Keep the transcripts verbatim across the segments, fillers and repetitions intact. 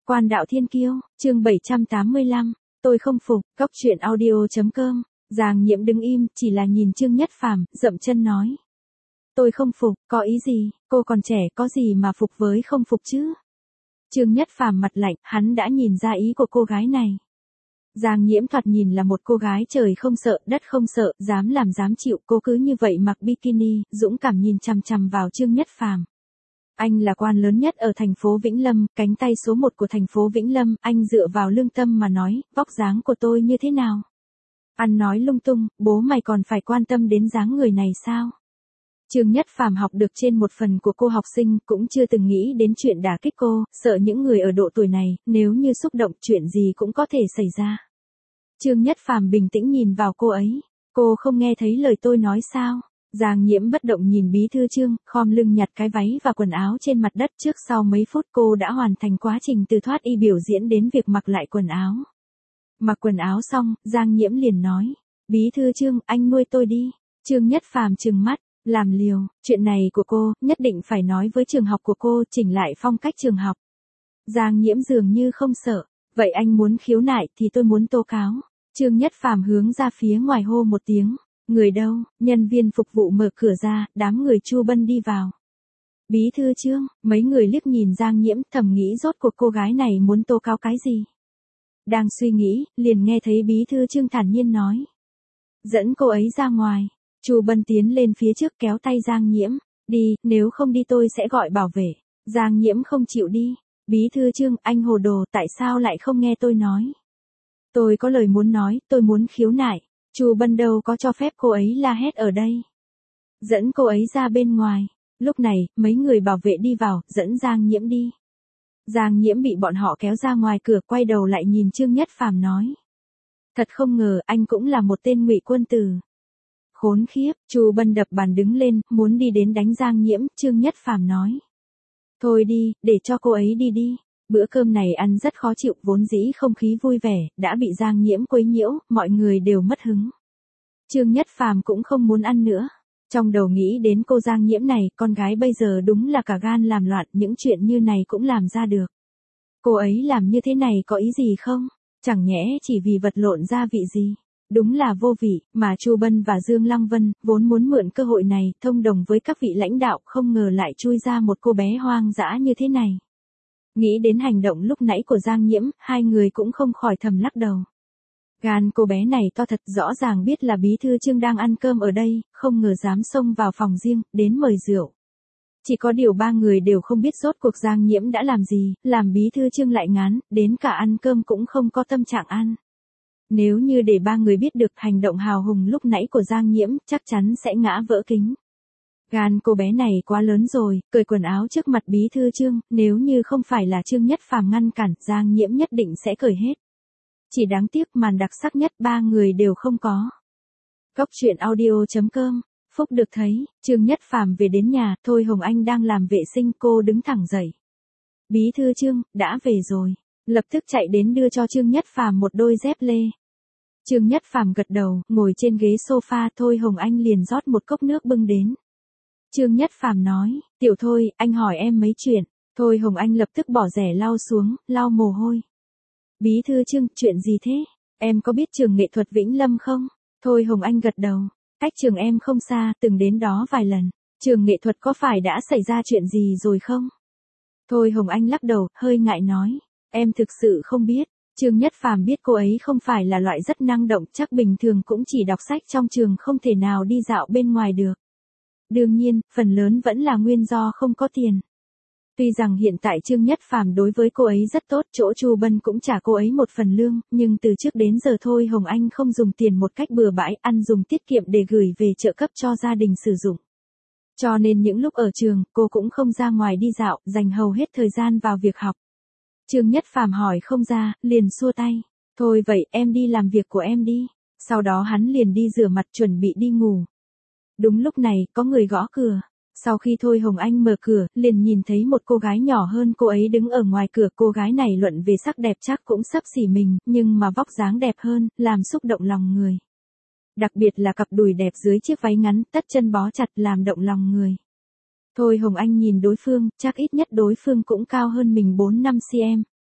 Quan đạo thiên kiêu, chương bảy trăm tám mươi lăm, tôi không phục, góc truyện audio chấm com, Giang Nhiễm đứng im, chỉ là nhìn Trương Nhất Phàm, dậm chân nói. Tôi không phục, có ý gì, cô còn trẻ có gì mà phục với không phục chứ? Trương Nhất Phàm mặt lạnh, hắn đã nhìn ra ý của cô gái này. Giang Nhiễm thoạt nhìn là một cô gái trời không sợ, đất không sợ, dám làm dám chịu, cô cứ như vậy mặc bikini, dũng cảm nhìn chằm chằm vào Trương Nhất Phàm. Anh là quan lớn nhất ở thành phố Vĩnh Lâm, cánh tay số một của thành phố Vĩnh Lâm, anh dựa vào lương tâm mà nói, vóc dáng của tôi như thế nào? Ăn nói lung tung, bố mày còn phải quan tâm đến dáng người này sao? Trương Nhất Phàm học được trên một phần của cô học sinh, cũng chưa từng nghĩ đến chuyện đả kích cô, sợ những người ở độ tuổi này, nếu như xúc động chuyện gì cũng có thể xảy ra. Trương Nhất Phàm bình tĩnh nhìn vào cô ấy, cô không nghe thấy lời tôi nói sao? Giang Nhiễm bất động nhìn bí thư Trương, khom lưng nhặt cái váy và quần áo trên mặt đất, trước sau mấy phút cô đã hoàn thành quá trình từ thoát y biểu diễn đến việc mặc lại quần áo. Mặc quần áo xong, Giang Nhiễm liền nói, bí thư Trương, anh nuôi tôi đi. Trương Nhất Phàm trừng mắt, làm liều, chuyện này của cô, nhất định phải nói với trường học của cô, chỉnh lại phong cách trường học. Giang Nhiễm dường như không sợ, vậy anh muốn khiếu nại thì tôi muốn tố cáo. Trương Nhất Phàm hướng ra phía ngoài hô một tiếng. Người đâu? Nhân viên phục vụ mở cửa ra, đám người Chu Bân đi vào. Bí thư Trương, mấy người liếc nhìn Giang Nhiễm, thầm nghĩ rốt cuộc cô gái này muốn tố cáo cái gì. Đang suy nghĩ, liền nghe thấy bí thư Trương thản nhiên nói. Dẫn cô ấy ra ngoài. Chu Bân tiến lên phía trước kéo tay Giang Nhiễm. Đi, nếu không đi tôi sẽ gọi bảo vệ. Giang Nhiễm không chịu đi. Bí thư Trương, anh hồ đồ, tại sao lại không nghe tôi nói? Tôi có lời muốn nói, tôi muốn khiếu nại. Chu Bân đâu có cho phép cô ấy la hét ở đây. Dẫn cô ấy ra bên ngoài. Lúc này, mấy người bảo vệ đi vào, dẫn Giang Nhiễm đi. Giang Nhiễm bị bọn họ kéo ra ngoài cửa, quay đầu lại nhìn Trương Nhất Phàm nói. Thật không ngờ, anh cũng là một tên ngụy quân tử. Khốn khiếp, Chu Bân đập bàn đứng lên, muốn đi đến đánh Giang Nhiễm, Trương Nhất Phàm nói. Thôi đi, để cho cô ấy đi đi. Bữa cơm này ăn rất khó chịu, vốn dĩ không khí vui vẻ, đã bị Giang Nhiễm quấy nhiễu, mọi người đều mất hứng. Trương Nhất Phàm cũng không muốn ăn nữa. Trong đầu nghĩ đến cô Giang Nhiễm này, con gái bây giờ đúng là cả gan làm loạn, những chuyện như này cũng làm ra được. Cô ấy làm như thế này có ý gì không? Chẳng nhẽ chỉ vì vật lộn gia vị gì? Đúng là vô vị, mà Chu Bân và Dương Lăng Vân, vốn muốn mượn cơ hội này, thông đồng với các vị lãnh đạo, không ngờ lại chui ra một cô bé hoang dã như thế này. Nghĩ đến hành động lúc nãy của Giang Nhiễm, hai người cũng không khỏi thầm lắc đầu. Gan cô bé này to thật, rõ ràng biết là bí thư Trương đang ăn cơm ở đây, không ngờ dám xông vào phòng riêng, đến mời rượu. Chỉ có điều ba người đều không biết rốt cuộc Giang Nhiễm đã làm gì, làm bí thư Trương lại ngán, đến cả ăn cơm cũng không có tâm trạng ăn. Nếu như để ba người biết được hành động hào hùng lúc nãy của Giang Nhiễm, chắc chắn sẽ ngã vỡ kính. Gan cô bé này quá lớn rồi, cởi quần áo trước mặt bí thư Trương, nếu như không phải là Trương Nhất Phàm ngăn cản, Giang Nhiễm nhất định sẽ cởi hết. Chỉ đáng tiếc màn đặc sắc nhất ba người đều không có. Góc truyện audio chấm com, Phúc được thấy, Trương Nhất Phàm về đến nhà, Thôi Hồng Anh đang làm vệ sinh, cô đứng thẳng dậy. Bí thư Trương, đã về rồi. Lập tức chạy đến đưa cho Trương Nhất Phàm một đôi dép lê. Trương Nhất Phàm gật đầu, ngồi trên ghế sofa, Thôi Hồng Anh liền rót một cốc nước bưng đến. Trương Nhất Phàm nói, tiểu Thôi, anh hỏi em mấy chuyện. Thôi Hồng Anh lập tức bỏ rẻ lau xuống, lau mồ hôi. Bí thư Trương, chuyện gì thế? Em có biết trường nghệ thuật Vĩnh Lâm không? Thôi Hồng Anh gật đầu, cách trường em không xa, từng đến đó vài lần. Trường nghệ thuật có phải đã xảy ra chuyện gì rồi không? Thôi Hồng Anh lắc đầu, hơi ngại nói, em thực sự không biết. Trương Nhất Phàm biết cô ấy không phải là loại rất năng động, chắc bình thường cũng chỉ đọc sách trong trường, không thể nào đi dạo bên ngoài được. Đương nhiên, phần lớn vẫn là nguyên do không có tiền. Tuy rằng hiện tại Trương Nhất Phàm đối với cô ấy rất tốt, chỗ Chu Bân cũng trả cô ấy một phần lương, nhưng từ trước đến giờ Thôi Hồng Anh không dùng tiền một cách bừa bãi, ăn dùng tiết kiệm để gửi về trợ cấp cho gia đình sử dụng. Cho nên những lúc ở trường, cô cũng không ra ngoài đi dạo, dành hầu hết thời gian vào việc học. Trương Nhất Phàm hỏi không ra, liền xua tay. Thôi vậy, em đi làm việc của em đi. Sau đó hắn liền đi rửa mặt chuẩn bị đi ngủ. Đúng lúc này, có người gõ cửa. Sau khi Thôi Hồng Anh mở cửa, liền nhìn thấy một cô gái nhỏ hơn cô ấy đứng ở ngoài cửa. Cô gái này luận về sắc đẹp chắc cũng xấp xỉ mình, nhưng mà vóc dáng đẹp hơn, làm xúc động lòng người. Đặc biệt là cặp đùi đẹp dưới chiếc váy ngắn, tất chân bó chặt làm động lòng người. Thôi Hồng Anh nhìn đối phương, chắc ít nhất đối phương cũng cao hơn mình bốn năm xăng ti mét.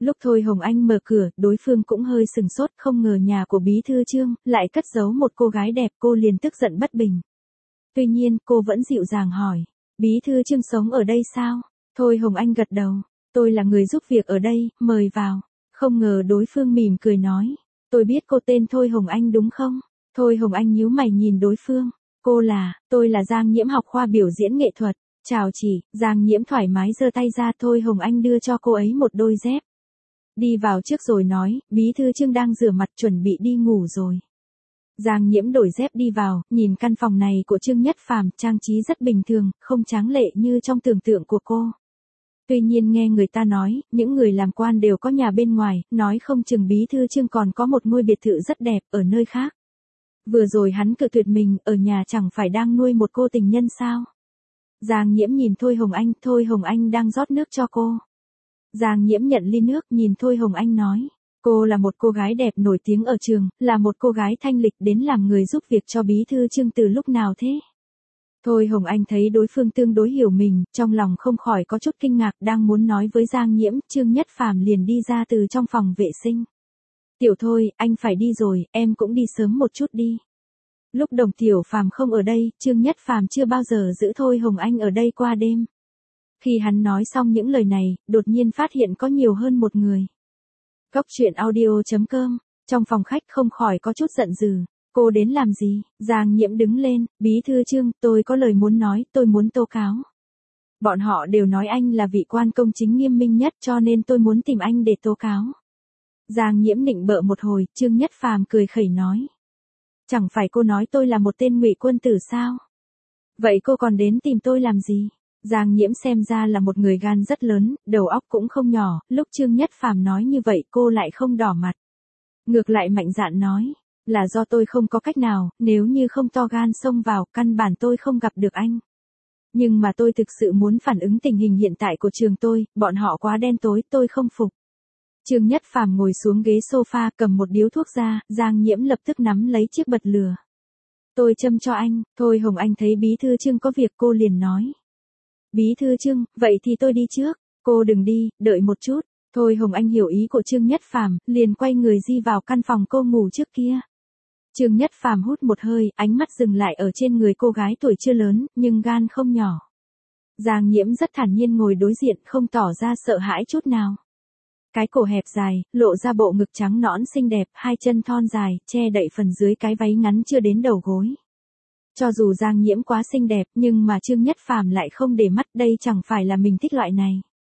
Lúc Thôi Hồng Anh mở cửa, đối phương cũng hơi sừng sốt, không ngờ nhà của bí thư Trương lại cất giấu một cô gái đẹp, cô liền tức giận bất bình. Tuy nhiên, cô vẫn dịu dàng hỏi, bí thư Trương sống ở đây sao? Thôi Hồng Anh gật đầu, tôi là người giúp việc ở đây, mời vào. Không ngờ đối phương mỉm cười nói, tôi biết cô tên Thôi Hồng Anh đúng không? Thôi Hồng Anh nhíu mày nhìn đối phương, cô là, tôi là Giang Nhiễm học khoa biểu diễn nghệ thuật. Chào chị, Giang Nhiễm thoải mái giơ tay ra. Thôi Hồng Anh đưa cho cô ấy một đôi dép. Đi vào trước rồi nói, bí thư Trương đang rửa mặt chuẩn bị đi ngủ rồi. Giang Nhiễm đổi dép đi vào, nhìn căn phòng này của Trương Nhất Phàm, trang trí rất bình thường, không tráng lệ như trong tưởng tượng của cô. Tuy nhiên nghe người ta nói, những người làm quan đều có nhà bên ngoài, nói không chừng bí thư Trương còn có một ngôi biệt thự rất đẹp ở nơi khác. Vừa rồi hắn cự tuyệt mình, ở nhà chẳng phải đang nuôi một cô tình nhân sao? Giang Nhiễm nhìn Thôi Hồng Anh, Thôi Hồng Anh đang rót nước cho cô. Giang Nhiễm nhận ly nước, nhìn Thôi Hồng Anh nói, cô là một cô gái đẹp nổi tiếng ở trường, là một cô gái thanh lịch đến làm người giúp việc cho bí thư Trương từ lúc nào thế? Thôi Hồng Anh thấy đối phương tương đối hiểu mình, trong lòng không khỏi có chút kinh ngạc, đang muốn nói với Giang Nhiễm, Trương Nhất Phàm liền đi ra từ trong phòng vệ sinh. Tiểu Thôi, anh phải đi rồi, em cũng đi sớm một chút đi. Lúc Đồng Tiểu Phàm không ở đây, Trương Nhất Phàm chưa bao giờ giữ Thôi Hồng Anh ở đây qua đêm. Khi hắn nói xong những lời này, đột nhiên phát hiện có nhiều hơn một người. Góc truyện audio chấm com, trong phòng khách không khỏi có chút giận dữ. Cô đến làm gì? Giang Nhiễm đứng lên, bí thư Trương, tôi có lời muốn nói, tôi muốn tố cáo. Bọn họ đều nói anh là vị quan công chính nghiêm minh nhất cho nên tôi muốn tìm anh để tố cáo. Giang Nhiễm nịnh bợ một hồi, Trương Nhất Phàm cười khẩy nói. Chẳng phải cô nói tôi là một tên ngụy quân tử sao? Vậy cô còn đến tìm tôi làm gì? Giang Nhiễm xem ra là một người gan rất lớn, đầu óc cũng không nhỏ, lúc Trương Nhất Phàm nói như vậy cô lại không đỏ mặt. Ngược lại mạnh dạn nói, là do tôi không có cách nào, nếu như không to gan xông vào, căn bản tôi không gặp được anh. Nhưng mà tôi thực sự muốn phản ứng tình hình hiện tại của trường tôi, bọn họ quá đen tối, tôi không phục. Trương Nhất Phàm ngồi xuống ghế sofa, cầm một điếu thuốc ra, Giang Nhiễm lập tức nắm lấy chiếc bật lửa. Tôi châm cho anh. Thôi Hồng Anh thấy bí thư Trương có việc cô liền nói. Bí thư Trương, vậy thì tôi đi trước. Cô đừng đi, đợi một chút. Thôi Hồng Anh hiểu ý của Trương Nhất Phàm, liền quay người di vào căn phòng cô ngủ trước kia. Trương Nhất Phàm hút một hơi, ánh mắt dừng lại ở trên người cô gái tuổi chưa lớn, nhưng gan không nhỏ. Giang Nhiễm rất thản nhiên ngồi đối diện, không tỏ ra sợ hãi chút nào. Cái cổ hẹp dài, lộ ra bộ ngực trắng nõn xinh đẹp, hai chân thon dài, che đậy phần dưới cái váy ngắn chưa đến đầu gối. Cho dù Giang Nhiễm quá xinh đẹp, nhưng mà Trương Nhất Phàm lại không để mắt, đây chẳng phải là mình thích loại này.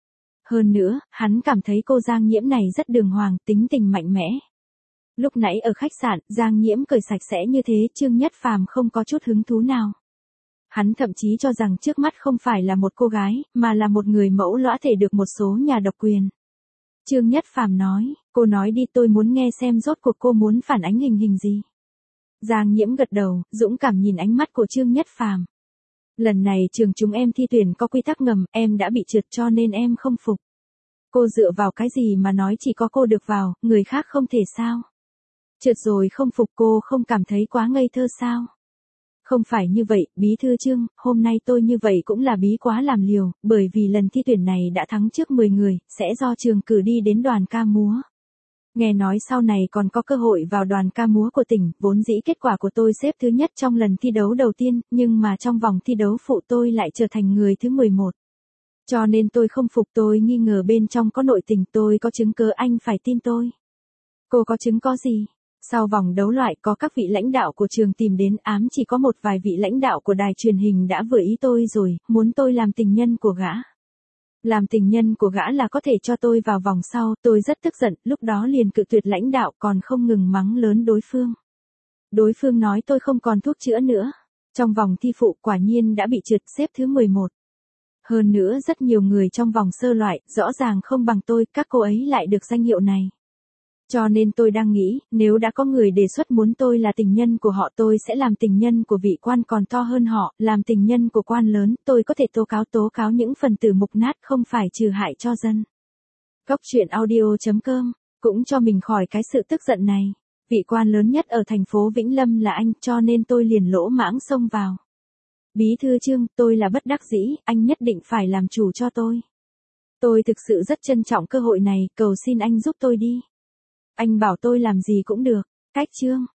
Hơn nữa, hắn cảm thấy cô Giang Nhiễm này rất đường hoàng, tính tình mạnh mẽ. Lúc nãy ở khách sạn, Giang Nhiễm cởi sạch sẽ như thế, Trương Nhất Phàm không có chút hứng thú nào. Hắn thậm chí cho rằng trước mắt không phải là một cô gái, mà là một người mẫu lõa thể được một số nhà độc quyền. Trương Nhất Phàm nói, cô nói đi, tôi muốn nghe xem rốt cuộc cô muốn phản ánh hình hình gì. Giang Nhiễm gật đầu, dũng cảm nhìn ánh mắt của Trương Nhất Phàm. Lần này trường chúng em thi tuyển có quy tắc ngầm, em đã bị trượt cho nên em không phục. Cô dựa vào cái gì mà nói chỉ có cô được vào, người khác không thể sao? Trượt rồi không phục, cô không cảm thấy quá ngây thơ sao? Không phải như vậy, bí thư Trương, hôm nay tôi như vậy cũng là bí quá làm liều, bởi vì lần thi tuyển này đã thắng trước mười người, sẽ do trường cử đi đến đoàn ca múa. Nghe nói sau này còn có cơ hội vào đoàn ca múa của tỉnh, vốn dĩ kết quả của tôi xếp thứ nhất trong lần thi đấu đầu tiên, nhưng mà trong vòng thi đấu phụ tôi lại trở thành người thứ mười một. Cho nên tôi không phục, tôi nghi ngờ bên trong có nội tình, tôi có chứng cứ, anh phải tin tôi. Cô có chứng có gì? Sau vòng đấu loại có các vị lãnh đạo của trường tìm đến, ám chỉ có một vài vị lãnh đạo của đài truyền hình đã vừa ý tôi rồi, muốn tôi làm tình nhân của gã. Làm tình nhân của gã là có thể cho tôi vào vòng sau, tôi rất tức giận, lúc đó liền cự tuyệt lãnh đạo, còn không ngừng mắng lớn đối phương. Đối phương nói tôi không còn thuốc chữa nữa. Trong vòng thi phụ quả nhiên đã bị trượt, xếp thứ mười một. Hơn nữa rất nhiều người trong vòng sơ loại, rõ ràng không bằng tôi, các cô ấy lại được danh hiệu này. Cho nên tôi đang nghĩ, nếu đã có người đề xuất muốn tôi là tình nhân của họ, tôi sẽ làm tình nhân của vị quan còn to hơn họ, làm tình nhân của quan lớn, tôi có thể tố cáo tố cáo những phần tử mục nát không phải trừ hại cho dân. Góc truyện audio chấm com, cũng cho mình khỏi cái sự tức giận này. Vị quan lớn nhất ở thành phố Vĩnh Lâm là anh, cho nên tôi liền lỗ mãng xông vào. Bí thư Trương, tôi là bất đắc dĩ, anh nhất định phải làm chủ cho tôi. Tôi thực sự rất trân trọng cơ hội này, cầu xin anh giúp tôi đi. Anh bảo tôi làm gì cũng được. Cách chương